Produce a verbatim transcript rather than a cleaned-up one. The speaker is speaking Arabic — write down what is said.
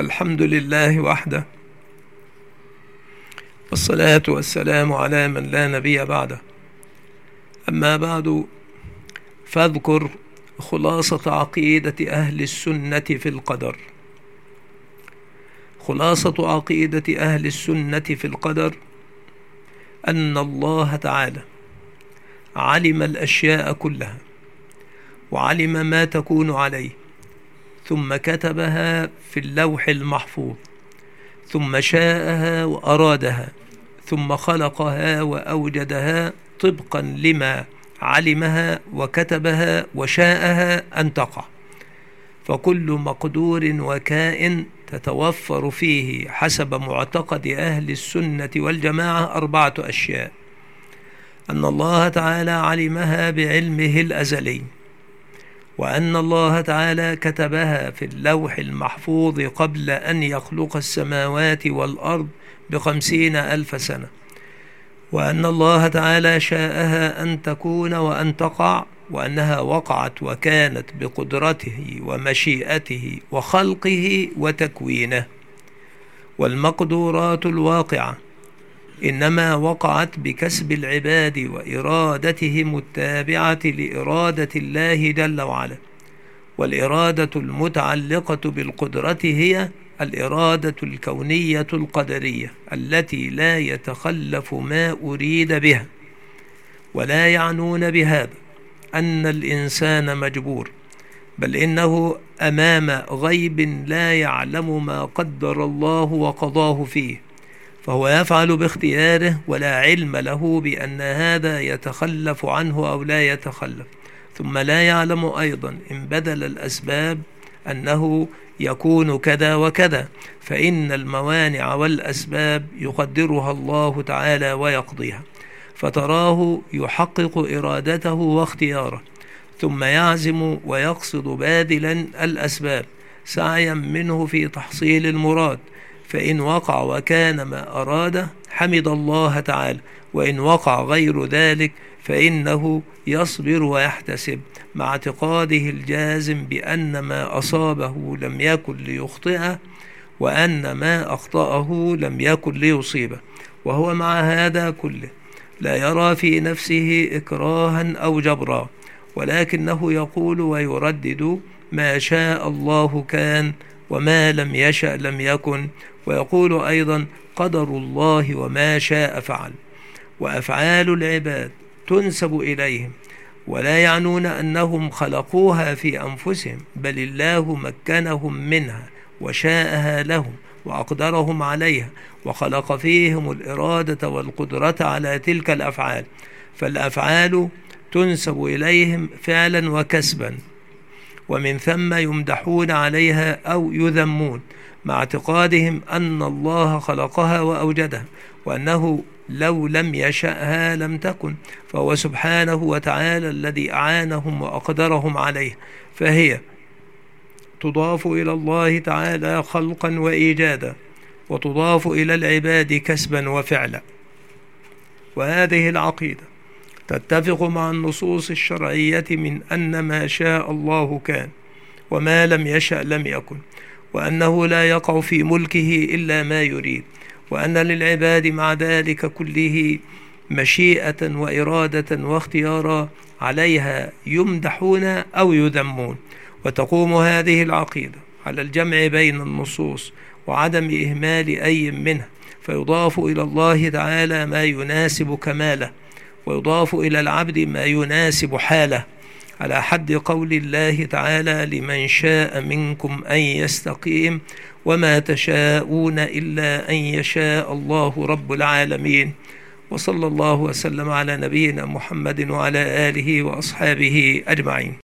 الحمد لله وحده، والصلاة والسلام على من لا نبي بعده. أما بعد، فاذكر خلاصة عقيدة أهل السنة في القدر. خلاصة عقيدة أهل السنة في القدر أن الله تعالى علم الأشياء كلها، وعلم ما تكون عليه، ثم كتبها في اللوح المحفوظ، ثم شاءها وأرادها، ثم خلقها وأوجدها طبقا لما علمها وكتبها وشاءها أن تقع. فكل مقدور وكائن تتوفر فيه حسب معتقد أهل السنة والجماعة أربعة أشياء: أن الله تعالى علمها بعلمه الأزلي، وأن الله تعالى كتبها في اللوح المحفوظ قبل أن يخلق السماوات والأرض بخمسين ألف سنة، وأن الله تعالى شاءها أن تكون وأن تقع، وأنها وقعت وكانت بقدرته ومشيئته وخلقه وتكوينه. والمقدورات الواقعة إنما وقعت بكسب العباد وإرادتهم التابعة لإرادة الله جل وعلا، والإرادة المتعلقة بالقدرة هي الإرادة الكونية القدرية التي لا يتخلف ما أريد بها. ولا يعنون بهذا أن الإنسان مجبور، بل إنه أمام غيب لا يعلم ما قدر الله وقضاه فيه، فهو يفعل باختياره ولا علم له بأن هذا يتخلف عنه أو لا يتخلف. ثم لا يعلم أيضا إن بذل الأسباب أنه يكون كذا وكذا، فإن الموانع والأسباب يقدرها الله تعالى ويقضيها، فتراه يحقق إرادته واختياره، ثم يعزم ويقصد باذلا الأسباب سعيا منه في تحصيل المراد، فإن وقع وكان ما أراده حمد الله تعالى، وإن وقع غير ذلك فإنه يصبر ويحتسب مع اعتقاده الجازم بأن ما أصابه لم يكن ليخطئه، وأن ما أخطأه لم يكن ليصيبه. وهو مع هذا كله لا يرى في نفسه إكراها أو جبرا، ولكنه يقول ويردد: ما شاء الله كان، وما لم يشأ لم يكن. ويقول أيضا: قدر الله وما شاء فعل. وأفعال العباد تنسب إليهم، ولا يعنون أنهم خلقوها في أنفسهم، بل الله مكنهم منها وشاءها لهم وأقدرهم عليها، وخلق فيهم الإرادة والقدرة على تلك الأفعال. فالأفعال تنسب إليهم فعلا وكسبا، ومن ثم يمدحون عليها أو يذمون، مع اعتقادهم أن الله خلقها وأوجدها، وأنه لو لم يشأها لم تكن، فهو سبحانه وتعالى الذي أعانهم وأقدرهم عليه. فهي تضاف إلى الله تعالى خلقا وإيجادا، وتضاف إلى العباد كسبا وفعلا. وهذه العقيدة تتفق مع النصوص الشرعية من أن ما شاء الله كان، وما لم يشأ لم يكن، وأنه لا يقع في ملكه إلا ما يريد، وأن للعباد مع ذلك كله مشيئة وإرادة واختيارا عليها يمدحون أو يذمون. وتقوم هذه العقيدة على الجمع بين النصوص وعدم إهمال أي منها، فيضاف إلى الله تعالى ما يناسب كماله، ويضاف إلى العبد ما يناسب حاله، على حد قول الله تعالى: لمن شاء منكم أن يستقيم، وما تشاءون إلا أن يشاء الله رب العالمين. وصلى الله وسلم على نبينا محمد وعلى آله وأصحابه أجمعين.